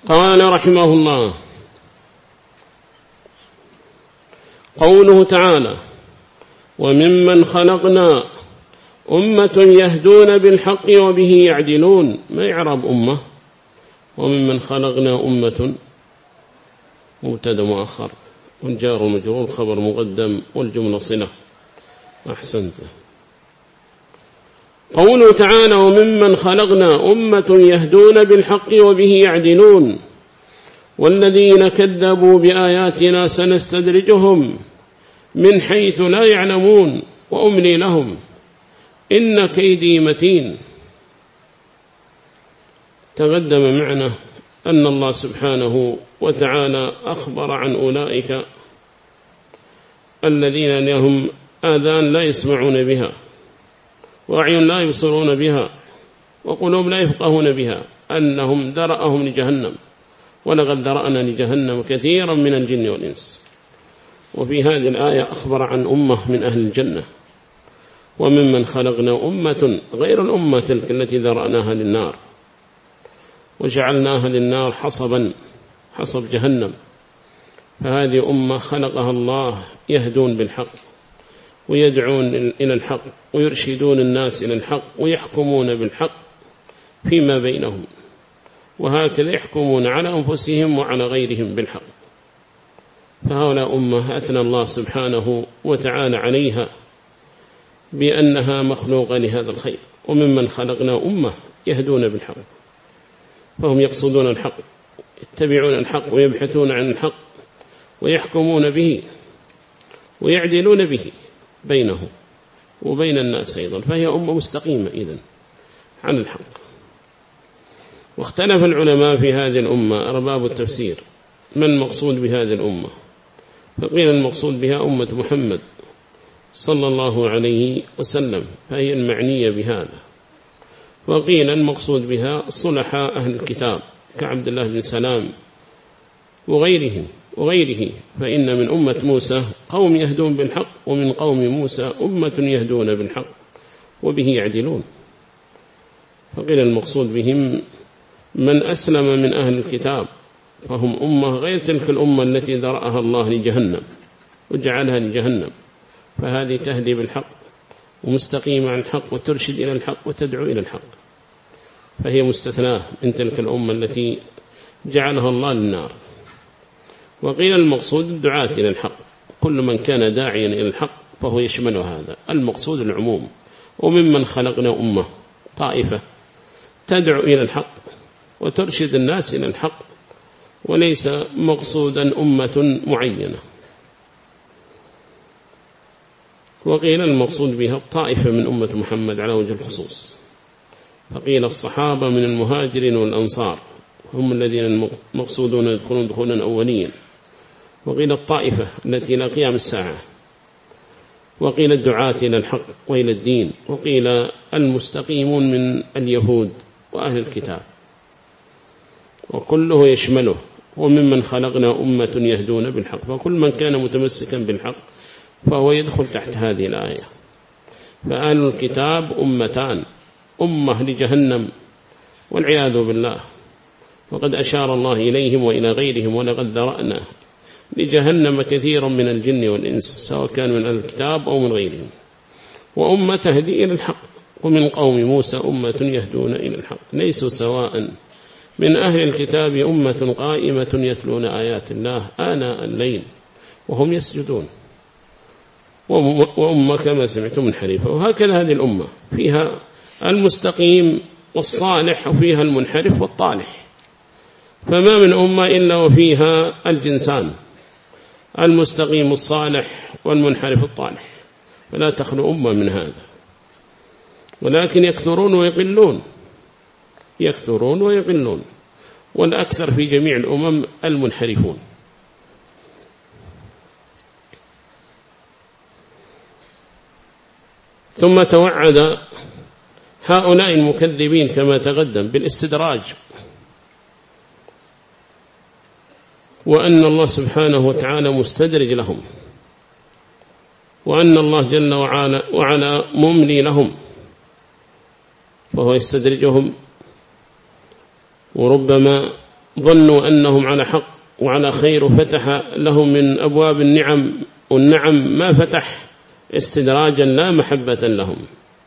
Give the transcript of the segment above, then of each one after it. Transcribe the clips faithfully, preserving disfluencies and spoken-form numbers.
قال رحمه الله: قوله تعالى: وممن خلقنا أمة يهدون بالحق وبه يعدلون. ما يعرب أمة؟ وممن خلقنا أمة مبتدأ مؤخر، والجار مجرور خبر مقدم، والجملة صلة. أحسنت. قوله تعالى: وممن خلقنا أمة يهدون بالحق وبه يعدلون والذين كذبوا بآياتنا سنستدرجهم من حيث لا يعلمون وأملي لهم إن كيدي متين. تقدم معنا أن الله سبحانه وتعالى أخبر عن أولئك الذين لهم آذان لا يسمعون بها، وأعين لا يبصرون بها، وقلوب لا يفقهون بها، أنهم درأهم لجهنم، ولقد درأنا لجهنم كثيرا من الجن والإنس. وفي هذه الآية أخبر عن أمة من أهل الجنة: وممن خلقنا أمة غير الأمة تلك التي ذرأناها للنار وجعلناها للنار حصبا، حصب جهنم. فهذه أمة خلقها الله يهدون بالحق ويدعون إلى الحق ويرشدون الناس إلى الحق ويحكمون بالحق فيما بينهم، وهكذا يحكمون على أنفسهم وعلى غيرهم بالحق. فهؤلاء أمة أثنى الله سبحانه وتعالى عليها بأنها مخلوقة لهذا الخير. وممن خلقنا أمة يهدون بالحق، فهم يقصدون الحق، يتبعون الحق ويبحثون عن الحق ويحكمون به ويعدلون به بينهم وبين الناس أيضا. فهي أمة مستقيمة إذن عن الحق. واختلف العلماء في هذه الأمة أرباب التفسير من المقصود بهذه الأمة، فقيل المقصود بها أمة محمد صلى الله عليه وسلم، فهي المعنية بهذا. وقيل المقصود بها صلحاء أهل الكتاب كعبد الله بن سلام وغيرهم وغيره، فإن من أمة موسى قوم يهدون بالحق، ومن قوم موسى أمة يهدون بالحق وبه يعدلون. فقيل المقصود بهم من أسلم من أهل الكتاب، فهم أمة غير تلك الأمة التي ذرأها الله لجهنم وجعلها لجهنم، فهذه تهدي بالحق ومستقيمة عن الحق وترشد إلى الحق وتدعو إلى الحق، فهي مستثناة من تلك الأمة التي جعلها الله للنار. وقيل المقصود الدعاة إلى الحق، كل من كان داعيا إلى الحق فهو يشمل هذا. المقصود العموم. وممن خلقنا أمة طائفة تدعو إلى الحق وترشد الناس إلى الحق، وليس مقصودا أمة معينة. وقيل المقصود بها الطائفة من أمة محمد على وجه الخصوص، فقيل الصحابة من المهاجرين والأنصار هم الذين المقصودون يدخلون دخولا أوليا. وقيل الطائفة التي إلى قيام الساعة. وقيل الدعاة إلى الحق وإلى الدين. وقيل المستقيمون من اليهود وأهل الكتاب، وكله يشمله. وممن خلقنا أمة يهدون بالحق، فكل من كان متمسكا بالحق فهو يدخل تحت هذه الآية. فأهل الكتاب أمتان: أمة لجهنم والعياذ بالله، وقد أشار الله إليهم وإلى غيرهم: ولقد ذرأنا لجهنم كثيرا من الجن والإنس سواء كان من أهل الكتاب أو من غيرهم. وأمة تهدي إلى الحق. ومن قوم موسى أمة يهدون إلى الحق ليسوا سواء من أهل الكتاب أمة قائمة يتلون آيات الله آناء الليل وهم يسجدون، وأمة كما سمعتم منحرفة. وهكذا هذه الأمة فيها المستقيم والصالح وفيها المنحرف والطالح، فما من أمة إلا وفيها الجنسان: المستقيم الصالح والمنحرف الطالح، فلا تخلو أمة من هذا. ولكن يكثرون ويقلون، يكثرون ويقلون، والأكثر في جميع الأمم المنحرفون. ثم توعد هؤلاء المكذبين كما تقدم بالاستدراج، وأن الله سبحانه وتعالى مستدرج لهم، وأن الله جل وعلا, وعلا مملي لهم، فهو يستدرجهم وربما ظنوا أنهم على حق وعلى خير فتح لهم من أبواب النعم والنعم ما فتح استدراجا لا محبة لهم،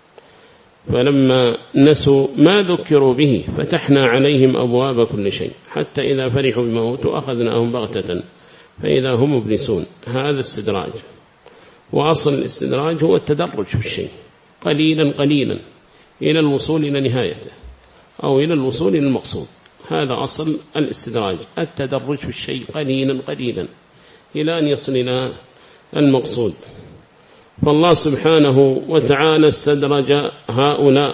فلما نسوا ما ذكروا به فتحنا عليهم أبواب كل شيء حتى إذا فرحوا بما أوتوا أخذناهم بغتة فإذا هم مبلسون. هذا استدراج، وأصل الاستدراج هو التدرج في الشيء قليلا قليلا إلى الوصول إلى نهايته أو إلى الوصول إلى المقصود. هذا أصل الاستدراج، التدرج في الشيء قليلا قليلا إلى أن يصل إلى المقصود. فالله سبحانه وتعالى استدرج هؤلاء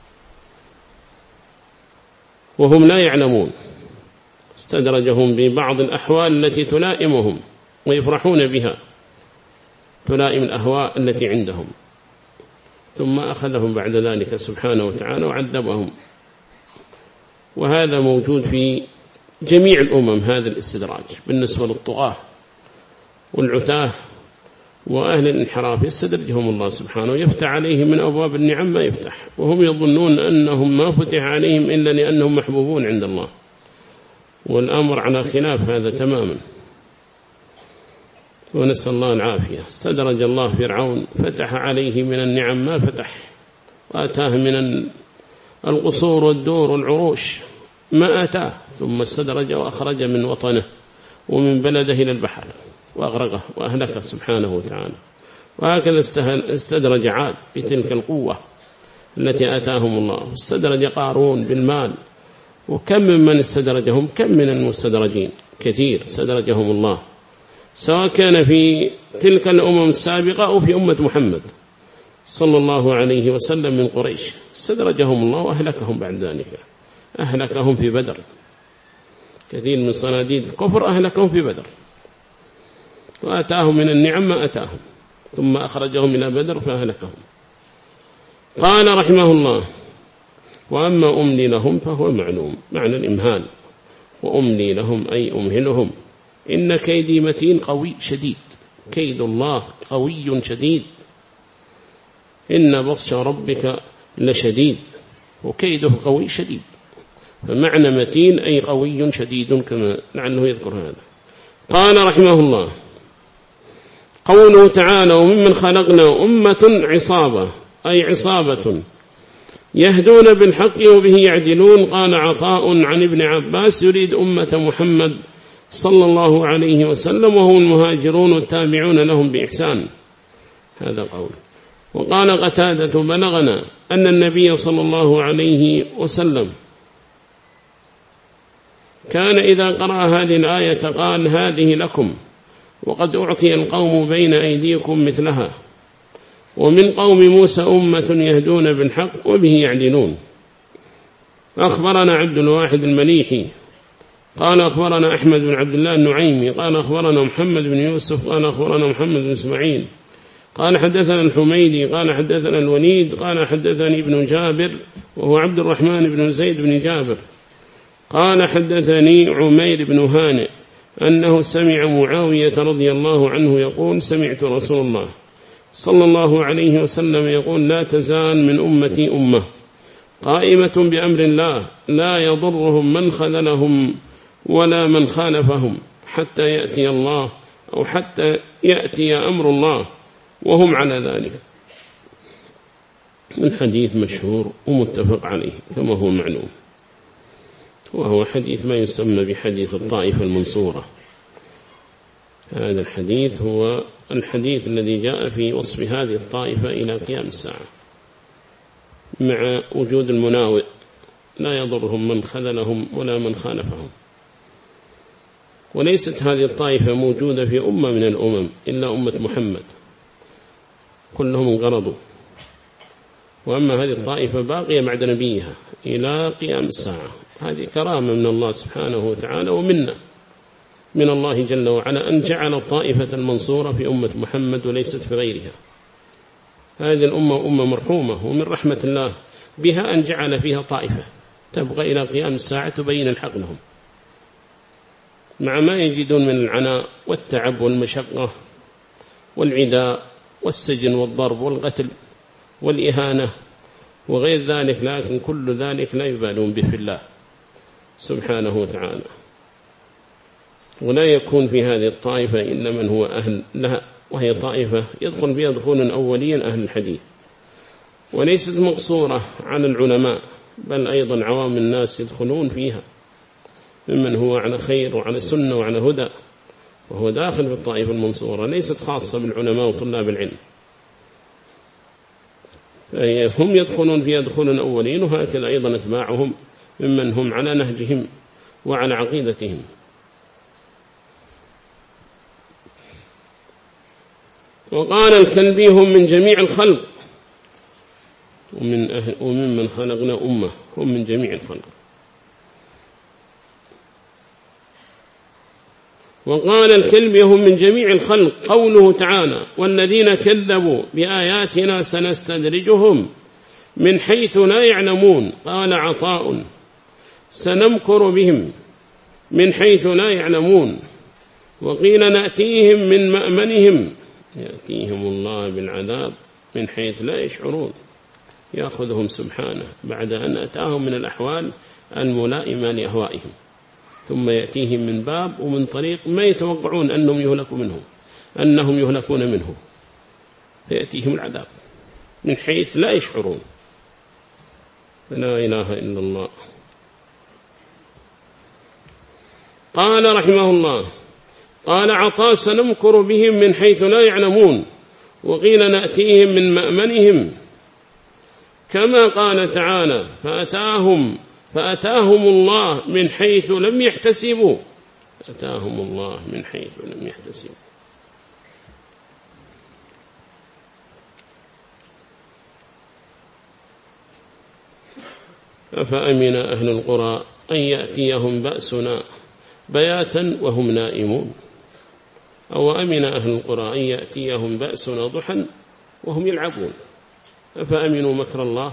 وهم لا يعلمون، استدرجهم ببعض الأحوال التي تلائمهم ويفرحون بها، تلائم الأهواء التي عندهم، ثم أخذهم بعد ذلك سبحانه وتعالى وعذبهم. وهذا موجود في جميع الأمم، هذا الاستدراج بالنسبة للطغاة والعتاه وأهل الانحراف يستدرجهم الله سبحانه ويفتح عليهم من أبواب النعم ما يفتح، وهم يظنون أنهم ما فتح عليهم إلا لأنهم محبوبون عند الله، والأمر على خلاف هذا تماما، ونسأل الله العافية. استدرج الله فرعون فتح عليه من النعم ما فتح، وآتاه من القصور والدور والعروش ما آتاه، ثم استدرج وأخرج من وطنه ومن بلده إلى البحر وأغرقه وأهلكه سبحانه وتعالى. وهكذا استدرج عاد بتلك القوة التي آتاهم الله، استدرج قارون بالمال، وكم من استدرجهم، كم من المستدرجين كثير استدرجهم الله، سواء كان في تلك الأمم السابقة أو في أمة محمد صلى الله عليه وسلم من قريش، استدرجهم الله وأهلكهم بعد ذلك. أهلكهم في بدر، كثير من صناديد الكفر أهلكهم في بدر، وآتاهم من النعم ما أتاهم، ثم أخرجهم إلى بدر فأهلكهم. قال رحمه الله: وأما أملي لهم فهو معلوم، معنى الإمهال، وأملي لهم أي أمهلهم، إن كيدي متين قوي شديد، كيد الله قوي شديد، إن بطش ربك لشديد، وكيده قوي شديد، فمعنى متين أي قوي شديد كما لعله يذكر هذا. قال رحمه الله: قوله تعالى: وممن خلقنا أمة عصابة، أي عصابة يهدون بالحق وبه يعدلون. قال عطاء عن ابن عباس: يريد أمة محمد صلى الله عليه وسلم وهم المهاجرون والتابعون لهم بإحسان. هذا قول. وقال قتادة: بلغنا أن النبي صلى الله عليه وسلم كان إذا قرأ هذه الآية قال: هذه لكم، وقد أعطي القوم بين أيديكم مثلها، ومن قوم موسى أمة يهدون بالحق وبه يعدلون. أخبرنا عبد الواحد المليحي قال أخبرنا أحمد بن عبد الله النعيمي قال أخبرنا محمد بن يوسف قال أخبرنا محمد بن إسماعيل قال حدثنا الحميدي قال حدثنا الوليد قال حدثني ابن جابر وهو عبد الرحمن بن زيد بن جابر قال حدثني عمير بن هانئ أنه سمع معاوية رضي الله عنه يقول: سمعت رسول الله صلى الله عليه وسلم يقول: لا تزال من أمتي أمة قائمة بأمر الله لا يضرهم من خذلهم ولا من خالفهم حتى يأتي الله أو حتى يأتي أمر الله وهم على ذلك. الحديث مشهور ومتفق عليه كما هو معلوم، وهو حديث ما يسمى بحديث الطائفة المنصورة. هذا الحديث هو الحديث الذي جاء في وصف هذه الطائفة إلى قيام الساعة، مع وجود المناوئ لا يضرهم من خذلهم ولا من خالفهم. وليست هذه الطائفة موجودة في أمة من الأمم إلا أمة محمد، كلهم انقرضوا، وأما هذه الطائفة باقية بعد نبيها إلى قيام الساعة. هذه كرامة من الله سبحانه وتعالى ومنا من الله جل وعلا أن جعل الطائفة المنصورة في أمة محمد وليست في غيرها. هذه الأمة أمة مرحومة، ومن رحمة الله بها أن جعل فيها طائفة تبقى إلى قيام الساعة تبين الحق لهم، مع ما يجدون من العناء والتعب والمشقة والعداء والسجن والضرب والقتل والإهانة وغير ذلك، لكن كل ذلك لا يبالون به في الله سبحانه وتعالى. ولا يكون في هذه الطائفة إلا من هو أهل لها، وهي طائفة يدخل فيها دخولا أوليا أهل الحديث، وليست مقصورة على العلماء، بل أيضا عوام الناس يدخلون فيها ممن هو على خير وعلى سنة وعلى هدى، وهو داخل في الطائفة المنصورة، ليست خاصة بالعلماء وطلاب العلم. هم يدخلون فيها دخولا أولين، وهكذا أيضا اتباعهم ممن هم على نهجهم وعلى عقيدتهم. وقال الكلبي هم من جميع الخلق ومن أهل وممن خلقنا أمة، هم من جميع الخلق. وقال الكلبي هم من جميع الخلق، قوله تعالى والذين كذبوا بآياتنا سنستدرجهم من حيث لا يعلمون. قال عطاء سنمكر بهم من حيث لا يعلمون. وقيل نأتيهم من مأمنهم، يأتيهم الله بالعذاب من حيث لا يشعرون، يأخذهم سبحانه بعد أن أتاهم من الأحوال الملائمة لأهوائهم، ثم يأتيهم من باب ومن طريق ما يتوقعون أنهم يهلكوا منه أنهم يهلكون منه، فيأتيهم العذاب من حيث لا يشعرون. لا إله إلا الله. قال رحمه الله قال عطاء سنمكر بهم من حيث لا يعلمون. وقيل نأتيهم من مأمنهم، كما قال تعالى فأتاهم فأتاهم الله من حيث لم يحتسبوا. أتاهم الله من حيث لم يحتسبوا. أفأمن أهل القرى أن يأتيهم بأسنا بياتا وهم نائمون. أو أمن أهل القرى أن يأتيهم بأسنا ضحى وهم يلعبون. أفأمنوا مكر الله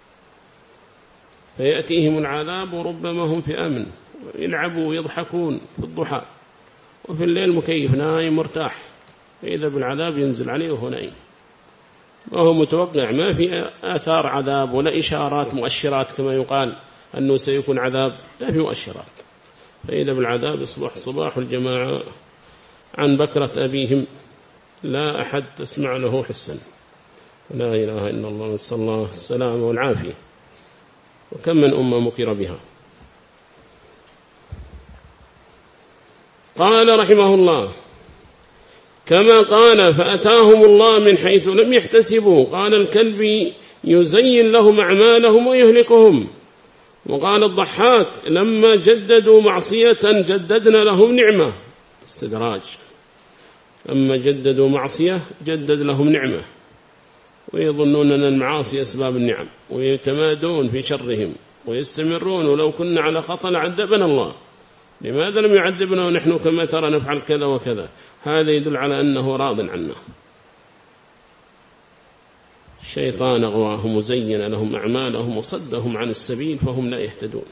فيأتيهم العذاب وربما هم في أمن، يلعبوا ويضحكون في الضحى، وفي الليل مكيف نايم مرتاح، فإذا بالعذاب ينزل عليه وهو نايم وهو متوقع، ما في آثار عذاب ولا إشارات مؤشرات كما يقال أنه سيكون عذاب، لا في مؤشرات. فإذا بالعذاب يصبح صباح الجماعة عن بكرة أبيهم لا أحد تسمع له حسا. لا إله إلا الله، نسأل الله السلامة والعافية. وكم من أمة مكر بها. قال رحمه الله كما قال فأتاهم الله من حيث لم يحتسبوا. قال الكلبي يزين لهم أعمالهم ويهلكهم. وقال الضحاك لما جددوا معصية جددنا لهم نعمة. استدراج، لما جددوا معصية جدد لهم نعمة، ويظنون أن المعاصي أسباب النعم، ويتمادون في شرهم ويستمرون، ولو كنا على خطأ لعذبنا الله، لماذا لم يعذبنا ونحن كما ترى نفعل كذا وكذا؟ هذا يدل على أنه راض عنا. الشيطان أغواهم وزين لهم أعمالهم وصدهم عن السبيل فهم لا يهتدون.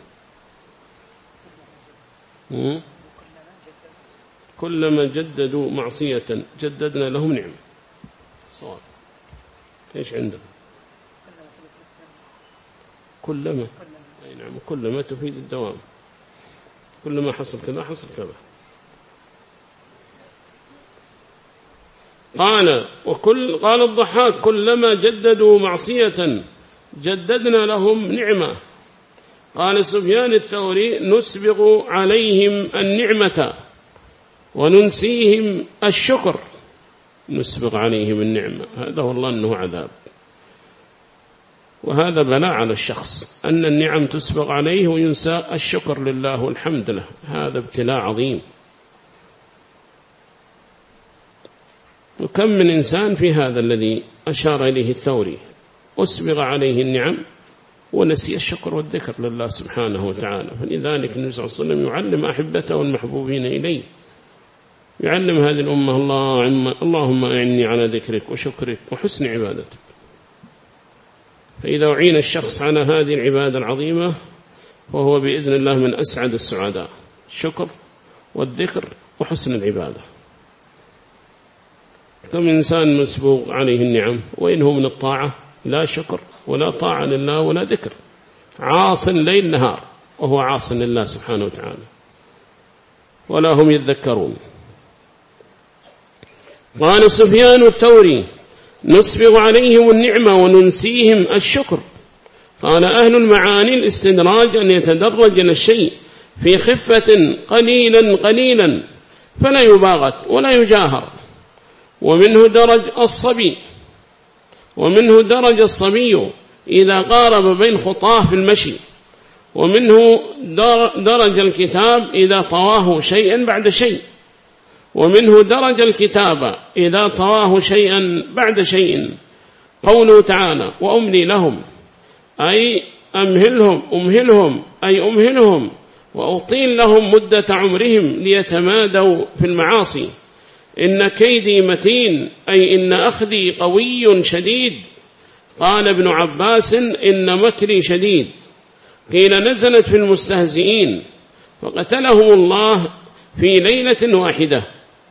كلما جددوا معصية جددنا لهم نعمة. صواب. إيش عندهم؟ كلما أي نعم، كلما تفيد الدوام، كلما حصل كذا حصل كذا. قال وكل قال الضحاك كلما جددوا معصية جددنا لهم نعمة. قال سفيان الثوري نسبغ عليهم النعمة وننسيهم الشكر. نسبغ عليهم النعمة، هذا والله أنه عذاب، وهذا بلاء على الشخص أن النعم تسبغ عليه وينسى الشكر لله والحمد له، هذا ابتلاء عظيم. وكم من إنسان في هذا الذي أشار إليه الثوري، أسبغ عليه النعم ونسي الشكر والذكر لله سبحانه وتعالى. فلذلك النبي صلى الله عليه وسلم يعلم أحبته والمحبوبين إليه، يعلم هذه الأمة الله اللهم أعني على ذكرك وشكرك وحسن عبادتك. فإذا أعين الشخص على هذه العبادة العظيمة فهو بإذن الله من أسعد السعداء، الشكر والذكر وحسن العبادة. كم إنسان مسبوق عليه النعم وإنه من الطاعة لا شكر ولا طاعة لله ولا ذكر، عاص ليل نهار، وهو عاص لله سبحانه وتعالى، ولا هم يذكرون. قال سفيان الثوري: نسبغ عليهم النعمة وننسيهم الشكر. قال أهل المعاني الاستدراج أن يتدرج الشيء في خفة قليلا قليلا فلا يباغت ولا يجاهر. ومنه درج الصبي ومنه درج الصبي إذا قارب بين خطاه في المشي. ومنه درج الكتاب إذا طواه شيئا بعد شيء. ومنه درج الكتاب إذا طواه شيئا بعد شيء. قوله تعالى: وأملي لهم، أي أمهلهم أمهلهم أي أمهلهم وأطيل لهم مدة عمرهم ليتمادوا في المعاصي. إن كيدي متين، أي إن أخذي قوي شديد. قال ابن عباس: إن مكري شديد. قيل نزلت في المستهزئين فقتلهم الله في ليلة واحدة.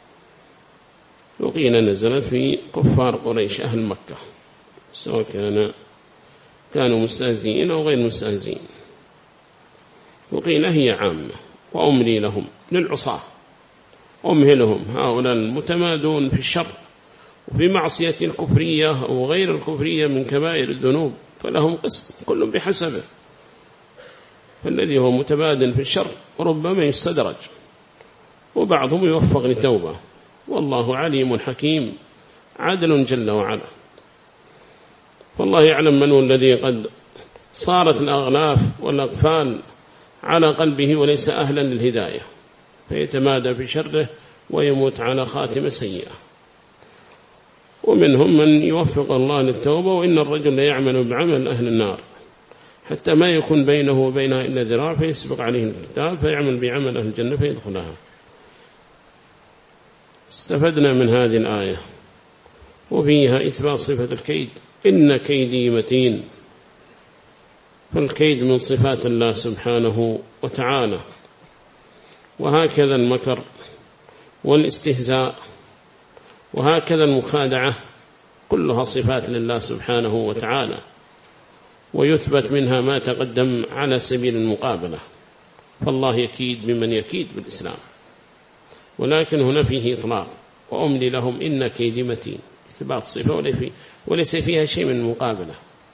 وقيل نزلت في كفار قريش أهل مكة، سواء كان كانوا مستهزئين أو غير مستهزئين. وقيل هي عامة. وأملي لهم للعصاة، أمهلهم، هؤلاء المتمادون في الشر وفي معصية الكفرية أو غير الكفرية من كبائر الذنوب، فلهم قسم كل بحسبه. فالذي هو متبادل في الشر ربما يستدرج، وبعضهم يوفق للتوبة، والله عليم حكيم عادل جل وعلا. فالله يعلم من هو الذي قد صارت الأغلاف والأقفال على قلبه وليس أهلا للهداية، فيتمادى في شره ويموت على خاتمة سيئة. ومنهم من يوفق الله للتوبة، وإن الرجل لا يعمل بعمل أهل النار حتى ما يكون بينه وبينها إلا ذراع فيسبق عليه الكتاب فيعمل بعمل أهل الجنة فيدخلها. استفدنا من هذه الآية وفيها إثبات صفة الكيد: إن كيدي متين. فالكيد من صفات الله سبحانه وتعالى. وهكذا المكر والاستهزاء وهكذا المخادعة كلها صفات لله سبحانه وتعالى، ويثبت منها ما تقدم على سبيل المقابلة. فالله يكيد بمن يكيد بالإسلام، ولكن هنا فيه إطلاق: وأملي لهم إن كيدي متين، إثبات صفة وليس فيها شيء من المقابلة.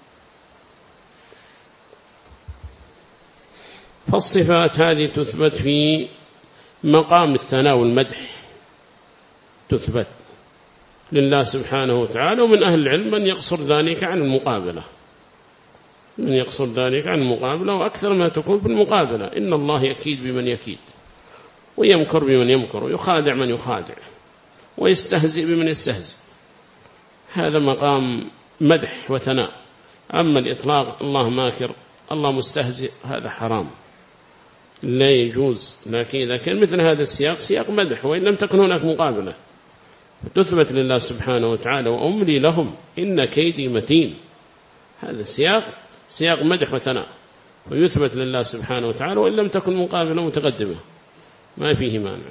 فالصفات هذه تثبت في مقام الثناء والمدح، تثبت لله سبحانه وتعالى. ومن أهل العلم من يقصر ذلك عن المقابلة، من يقصر ذلك عن المقابلة، وأكثر ما تكون في المقابلة. إن الله يكيد بمن يكيد، ويمكر بمن يمكر، ويخادع من يخادع، ويستهزئ بمن يستهزئ. هذا مقام مدح وثناء. أما الإطلاق الله ماكر الله مستهزئ هذا حرام لا يجوز. لكن إذا كان مثل هذا السياق سياق مدح وإن لم تكن هناك مقابلة تثبت لله سبحانه وتعالى: وأملي لهم إن كيدي متين. هذا السياق سياق مدح وثناء، ويثبت لله سبحانه وتعالى وإن لم تكن مقابلة متقدمة، ما فيه مانع.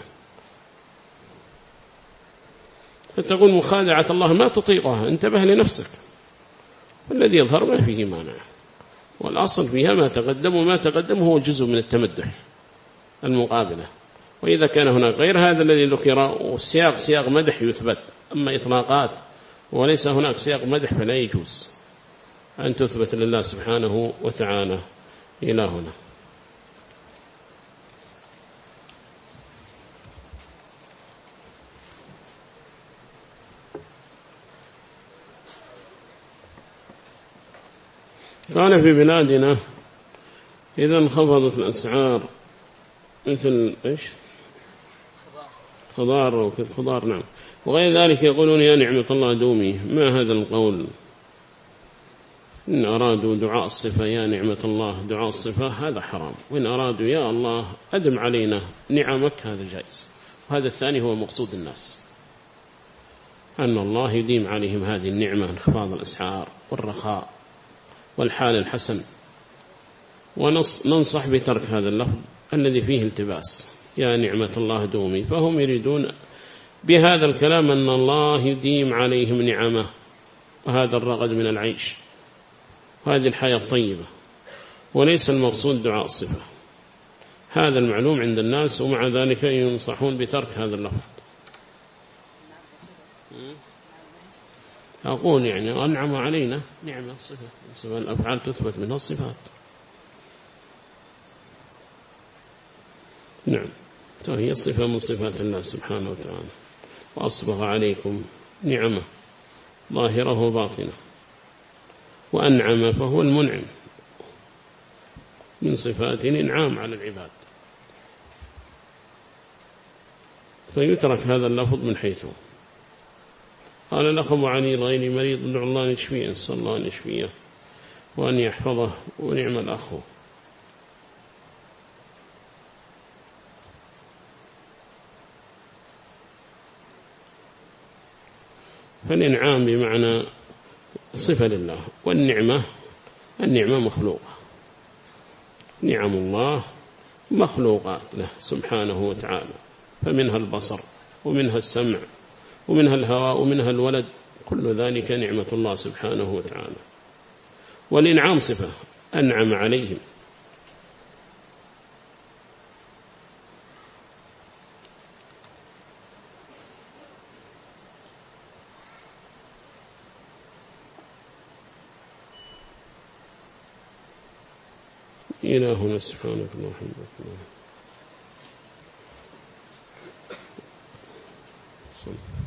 فتقول مخادعة الله ما تطيقها، انتبه لنفسك. والذي يظهر ما فيه مانع، والأصل فيها ما تقدم، وما تقدم هو جزء من التمدح المقابلة. وإذا كان هناك غير هذا الذي ذكر والسياق سياق مدح يثبت. أما إطلاقات وليس هناك سياق مدح فلا يجوز أن تثبت لله سبحانه وتعالى. إلى هنا. قال في بلادنا إذا انخفضت الأسعار مثل إيش خضار وكذا خضار، نعم، وغير ذلك، يقولون يا نعمة الله دومي. ما هذا القول؟ إن أرادوا دعاء الصفة يا نعمة الله دعاء الصفة هذا حرام، وإن أرادوا يا الله أدم علينا نعمك هذا جائز. وهذا الثاني هو مقصود الناس، أن الله يديم عليهم هذه النعمة، انخفاض الأسعار والرخاء والحال الحسن. وننصح بترك هذا اللفظ الذي فيه التباس يا نعمة الله دومي. فهم يريدون بهذا الكلام أن الله يديم عليهم نعمه، وهذا الرغد من العيش، هذه الحياة الطيبة، وليس المقصود دعاء الصفة. هذا المعلوم عند الناس، ومع ذلك ينصحون بترك هذا اللفظ. أقول يعني أنعم علينا نعمة صفة، صفة الأفعال تثبت منها الصفات. نعم، فهي الصفة من صفات الله سبحانه وتعالى. وأصبغ عليكم نعمة ظاهرة وباطنة. وأنعم فهو المنعم، من صفات إنعام على العباد، فيترك هذا اللفظ من حيث. قال الأخ أبو علي الغيري مريض ادعو الله أن يشفيه، نسأل الله أن يشفيه وأن يحفظه، ونعم الأخ. فالإنعام بمعنى صفة لله، والنعمة النعمة مخلوقة، نعم الله مخلوقات له سبحانه وتعالى، فمنها البصر ومنها السمع ومنها الهواء ومنها الولد، كل ذلك نعمة الله سبحانه وتعالى. والإنعام صفة، أنعم عليهم. إلهنا سبحانك اللهم وبحمدك.